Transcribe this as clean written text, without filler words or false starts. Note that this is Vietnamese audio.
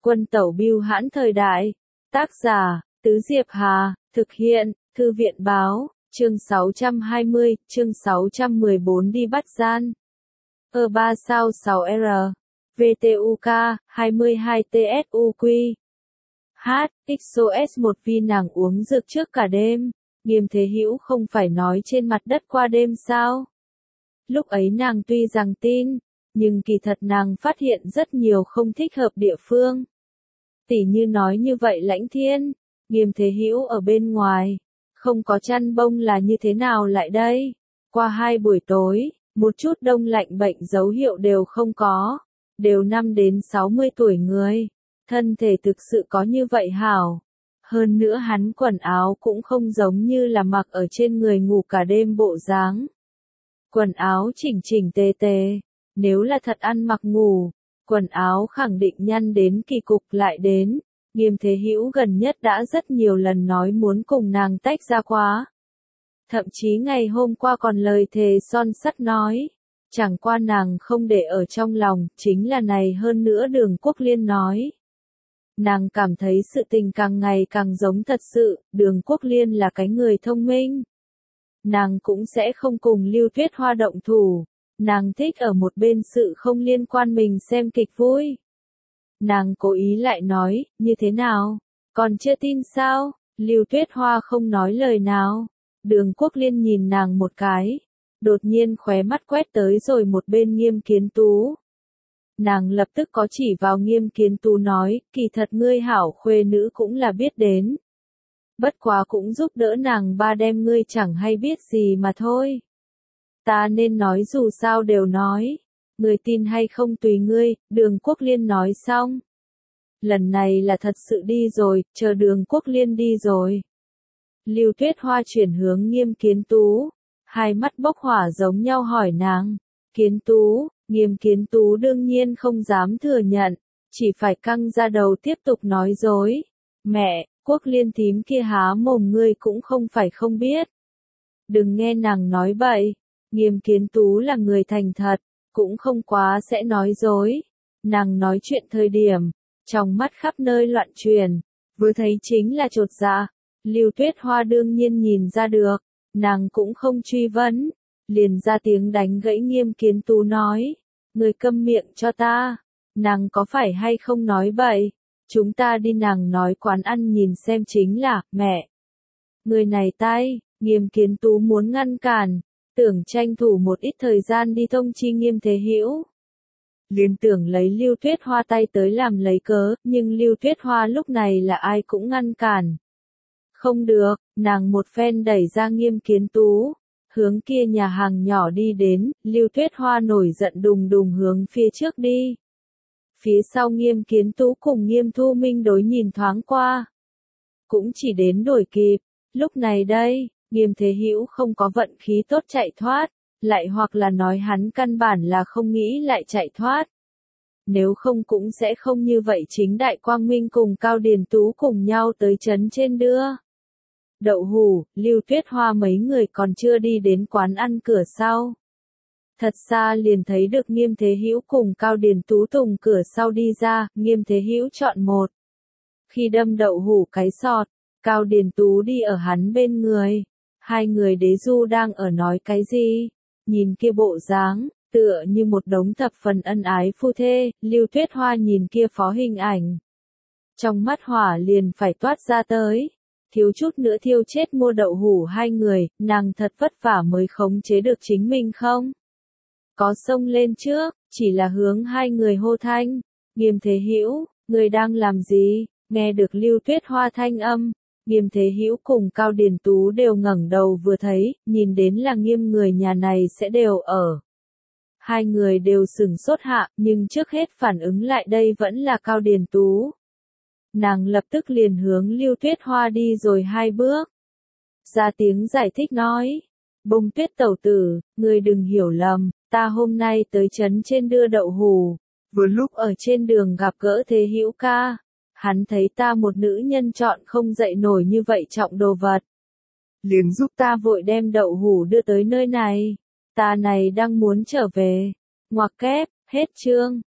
Quân tẩu bưu hãn thời đại. Tác giả, Tứ Diệp Hà, thực hiện, Thư viện báo, chương 620, chương 614 đi bắt gian. 3 sao 6R. VTUK, 22 TSUQ. H, XOS 1V nàng uống dược trước cả đêm. Nghiêm Thế Hữu không phải nói trên mặt đất qua đêm sao? Lúc ấy nàng tuy rằng tin, nhưng kỳ thật nàng phát hiện rất nhiều không thích hợp địa phương. Tỉ như nói như vậy Lãnh Thiên, Nghiêm Thế Hữu ở bên ngoài, không có chăn bông là như thế nào lại đây? Qua 2 buổi tối, một chút đông lạnh bệnh dấu hiệu đều không có, đều 5 đến 60 tuổi người, thân thể thực sự có như vậy hảo. Hơn nữa hắn quần áo cũng không giống như là mặc ở trên người ngủ cả đêm bộ dáng. Quần áo chỉnh chỉnh tề tề, nếu là thật ăn mặc ngủ, quần áo khẳng định nhăn đến kỳ cục lại đến. Nghiêm Thế Hữu gần nhất đã rất nhiều lần nói muốn cùng nàng tách ra quá. Thậm chí ngày hôm qua còn lời thề son sắt nói, chẳng qua nàng không để ở trong lòng, chính là này hơn nữa Đường Quốc Liên nói. Nàng cảm thấy sự tình càng ngày càng giống thật sự, Đường Quốc Liên là cái người thông minh. Nàng cũng sẽ không cùng Lưu Tuyết Hoa động thủ, nàng thích ở một bên sự không liên quan mình xem kịch vui. Nàng cố ý lại nói, như thế nào? Còn chưa tin sao? Lưu Tuyết Hoa không nói lời nào. Đường Quốc Liên nhìn nàng một cái, đột nhiên khóe mắt quét tới rồi một bên Nghiêm Kiến Tú. Nàng lập tức có chỉ vào Nghiêm Kiến Tú nói, kỳ thật ngươi hảo khuê nữ cũng là biết đến. Bất quá cũng giúp đỡ nàng ba đem ngươi chẳng hay biết gì mà thôi. Ta nên nói dù sao đều nói. Người tin hay không tùy ngươi, Đường Quốc Liên nói xong. Lần này là thật sự đi rồi, chờ Đường Quốc Liên đi rồi. Lưu Tuyết Hoa chuyển hướng Nghiêm Kiến Tú, hai mắt bốc hỏa giống nhau hỏi nàng. Kiến Tú, Nghiêm Kiến Tú đương nhiên không dám thừa nhận, chỉ phải căng ra đầu tiếp tục nói dối. Mẹ, Quốc Liên thím kia há mồm ngươi cũng không phải không biết. Đừng nghe nàng nói bậy, Nghiêm Kiến Tú là người thành thật, cũng không quá sẽ nói dối. Nàng nói chuyện thời điểm, trong mắt khắp nơi loạn truyền, vừa thấy chính là chột dạ. Lưu Tuyết Hoa đương nhiên nhìn ra được, nàng cũng không truy vấn, liền ra tiếng đánh gãy Nghiêm Kiến Tú nói, người câm miệng cho ta, nàng có phải hay không nói bậy, chúng ta đi nàng nói quán ăn nhìn xem chính là, mẹ. Người này tay, Nghiêm Kiến Tú muốn ngăn cản, tưởng tranh thủ một ít thời gian đi thông chi Nghiêm Thế Hữu. Liên tưởng lấy Lưu Tuyết Hoa tay tới làm lấy cớ, nhưng Lưu Tuyết Hoa lúc này là ai cũng ngăn cản. Không được, nàng một phen đẩy ra Nghiêm Kiến Tú, hướng kia nhà hàng nhỏ đi đến, Lưu Tuyết Hoa nổi giận đùng đùng hướng phía trước đi. Phía sau Nghiêm Kiến Tú cùng Nghiêm Thu Minh đối nhìn thoáng qua. Cũng chỉ đến đuổi kịp, lúc này đây, Nghiêm Thế Hữu không có vận khí tốt chạy thoát, lại hoặc là nói hắn căn bản là không nghĩ lại chạy thoát. Nếu không cũng sẽ không như vậy chính Đại Quang Minh cùng Cao Điền Tú cùng nhau tới trấn trên đưa. Đậu hủ, Lưu Tuyết Hoa mấy người còn chưa đi đến quán ăn cửa sau. Thật xa liền thấy được Nghiêm Thế Hữu cùng Cao Điền Tú tùng cửa sau đi ra, Nghiêm Thế Hữu chọn một. Khi đâm đậu hủ cái sọt, Cao Điền Tú đi ở hắn bên người. Hai người đế du đang ở nói cái gì? Nhìn kia bộ dáng, tựa như một đống thập phần ân ái phu thê, Lưu Tuyết Hoa nhìn kia phó hình ảnh. Trong mắt hỏa liền phải toát ra tới. Thiếu chút nữa thiêu chết mua đậu hủ hai người, nàng thật vất vả mới khống chế được chính mình không? Có xông lên trước, chỉ là hướng hai người hô thanh. Nghiêm Thế Hữu, người đang làm gì? Nghe được Lưu Tuyết Hoa thanh âm. Nghiêm Thế Hữu cùng Cao Điền Tú đều ngẩng đầu vừa thấy, nhìn đến là Nghiêm người nhà này sẽ đều ở. Hai người đều sửng sốt hạ, nhưng trước hết phản ứng lại đây vẫn là Cao Điền Tú. Nàng lập tức liền hướng Lưu Tuyết Hoa đi rồi 2 bước. Ra tiếng giải thích nói, Bông Tuyết tẩu tử, người đừng hiểu lầm, ta hôm nay tới trấn trên đưa đậu hủ, vừa lúc ở trên đường gặp gỡ Thế Hữu ca. Hắn thấy ta một nữ nhân chọn không dậy nổi như vậy trọng đồ vật. Liền giúp ta vội đem đậu hủ đưa tới nơi này. Ta này đang muốn trở về. Ngoặc kép, hết chương.